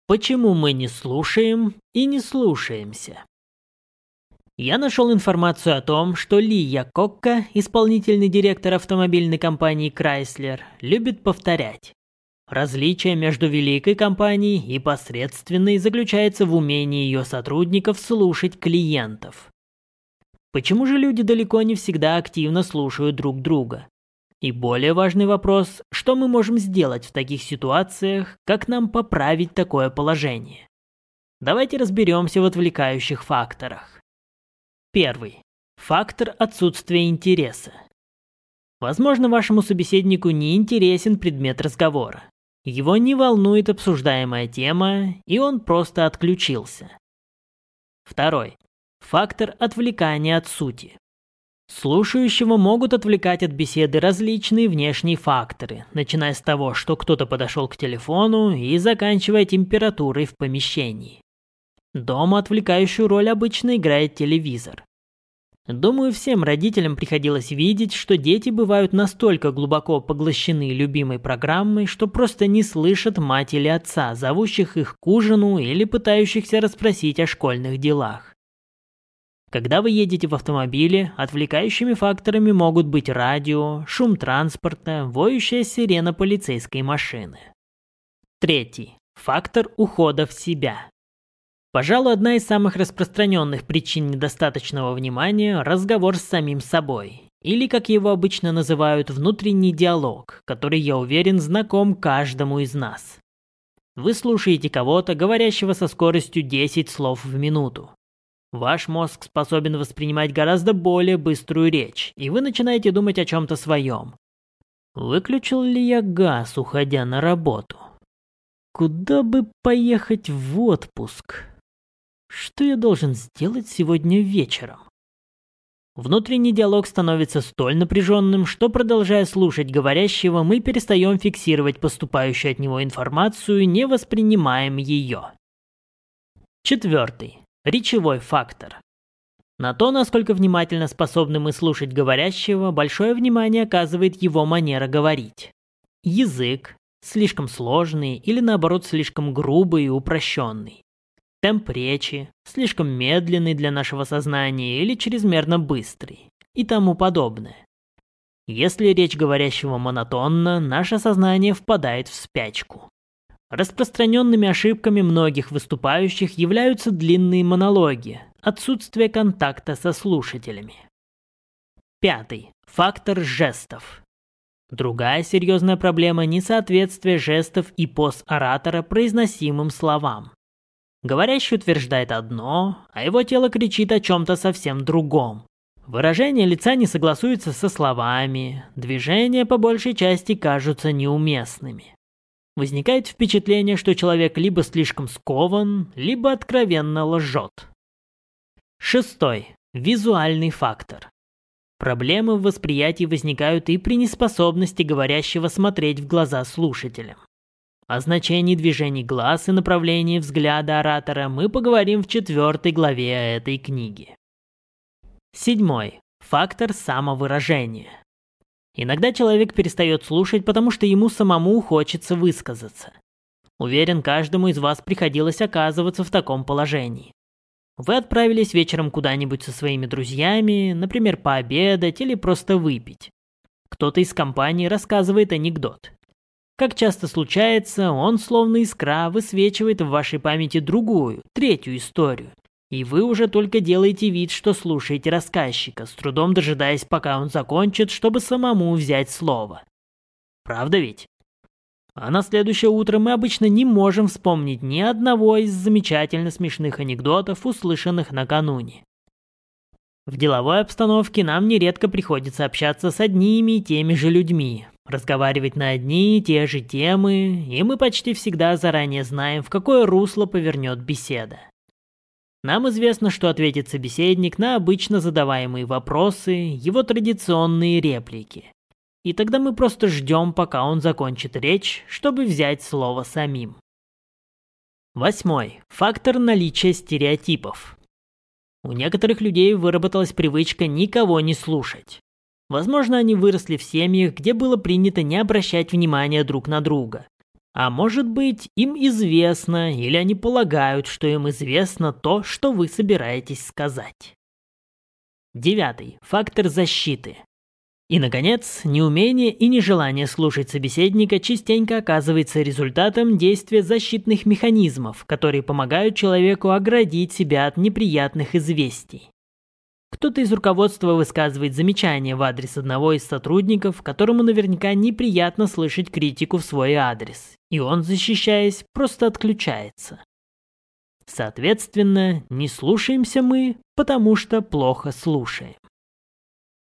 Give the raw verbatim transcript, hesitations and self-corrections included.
Почему мы не слушаем и не слушаемся? Я нашел информацию о том, что Ли Якокка, исполнительный директор автомобильной компании Chrysler, любит повторять. Различие между великой компанией и посредственной заключается в умении ее сотрудников слушать клиентов. Почему же люди далеко не всегда активно слушают друг друга? И более важный вопрос, что мы можем сделать в таких ситуациях, как нам поправить такое положение? Давайте разберемся в отвлекающих факторах. Первый. Фактор отсутствия интереса. Возможно, вашему собеседнику не интересен предмет разговора. Его не волнует обсуждаемая тема, и он просто отключился. Второй. Фактор отвлекания от сути. Слушающего могут отвлекать от беседы различные внешние факторы, начиная с того, что кто-то подошел к телефону, и заканчивая температурой в помещении. Дома отвлекающую роль обычно играет телевизор. Думаю, всем родителям приходилось видеть, что дети бывают настолько глубоко поглощены любимой программой, что просто не слышат мать или отца, зовущих их к ужину или пытающихся расспросить о школьных делах. Когда вы едете в автомобиле, отвлекающими факторами могут быть радио, шум транспорта, воющая сирена полицейской машины. Третий. Фактор ухода в себя. Пожалуй, одна из самых распространенных причин недостаточного внимания – разговор с самим собой, или, как его обычно называют, внутренний диалог, который, я уверен, знаком каждому из нас. Вы слушаете кого-то, говорящего со скоростью десять слов в минуту. Ваш мозг способен воспринимать гораздо более быструю речь, и вы начинаете думать о чем-то своем. Выключил ли я газ, уходя на работу? Куда бы поехать в отпуск? Что я должен сделать сегодня вечером? Внутренний диалог становится столь напряженным, что, продолжая слушать говорящего, мы перестаем фиксировать поступающую от него информацию, не воспринимаем ее. Четвертый. Речевой фактор. На то, насколько внимательно способны мы слушать говорящего, большое внимание оказывает его манера говорить. Язык слишком сложный или, наоборот, слишком грубый и упрощенный. Темп речи слишком медленный для нашего сознания или чрезмерно быстрый и тому подобное. Если речь говорящего монотонна, наше сознание впадает в спячку. Распространенными ошибками многих выступающих являются длинные монологи, отсутствие контакта со слушателями. Пятый. Фактор жестов. Другая серьезная проблема – несоответствие жестов и поз оратора произносимым словам. Говорящий утверждает одно, а его тело кричит о чем-то совсем другом. Выражение лица не согласуется со словами, движения по большей части кажутся неуместными. Возникает впечатление, что человек либо слишком скован, либо откровенно лжет. Шестой. Визуальный фактор. Проблемы в восприятии возникают и при неспособности говорящего смотреть в глаза слушателям. О значении движений глаз и направлении взгляда оратора мы поговорим в четвертой главе этой книги. Седьмой. Фактор самовыражения. Иногда человек перестает слушать, потому что ему самому хочется высказаться. Уверен, каждому из вас приходилось оказываться в таком положении. Вы отправились вечером куда-нибудь со своими друзьями, например, пообедать или просто выпить. Кто-то из компании рассказывает анекдот. Как часто случается, он, словно искра, высвечивает в вашей памяти другую, третью историю. И вы уже только делаете вид, что слушаете рассказчика, с трудом дожидаясь, пока он закончит, чтобы самому взять слово. Правда ведь? А на следующее утро мы обычно не можем вспомнить ни одного из замечательно смешных анекдотов, услышанных накануне. В деловой обстановке нам нередко приходится общаться с одними и теми же людьми, разговаривать на одни и те же темы, и мы почти всегда заранее знаем, в какое русло повернет беседа. Нам известно, что ответит собеседник на обычно задаваемые вопросы, его традиционные реплики. И тогда мы просто ждем, пока он закончит речь, чтобы взять слово самим. Восьмой. Фактор наличия стереотипов. У некоторых людей выработалась привычка никого не слушать. Возможно, они выросли в семьях, где было принято не обращать внимания друг на друга. А может быть, им известно, или они полагают, что им известно то, что вы собираетесь сказать. Девятый. Фактор защиты. И, наконец, неумение и нежелание слушать собеседника частенько оказывается результатом действия защитных механизмов, которые помогают человеку оградить себя от неприятных известий. Кто-то из руководства высказывает замечание в адрес одного из сотрудников, которому наверняка неприятно слышать критику в свой адрес, и он, защищаясь, просто отключается. Соответственно, не слушаемся мы, потому что плохо слушаем.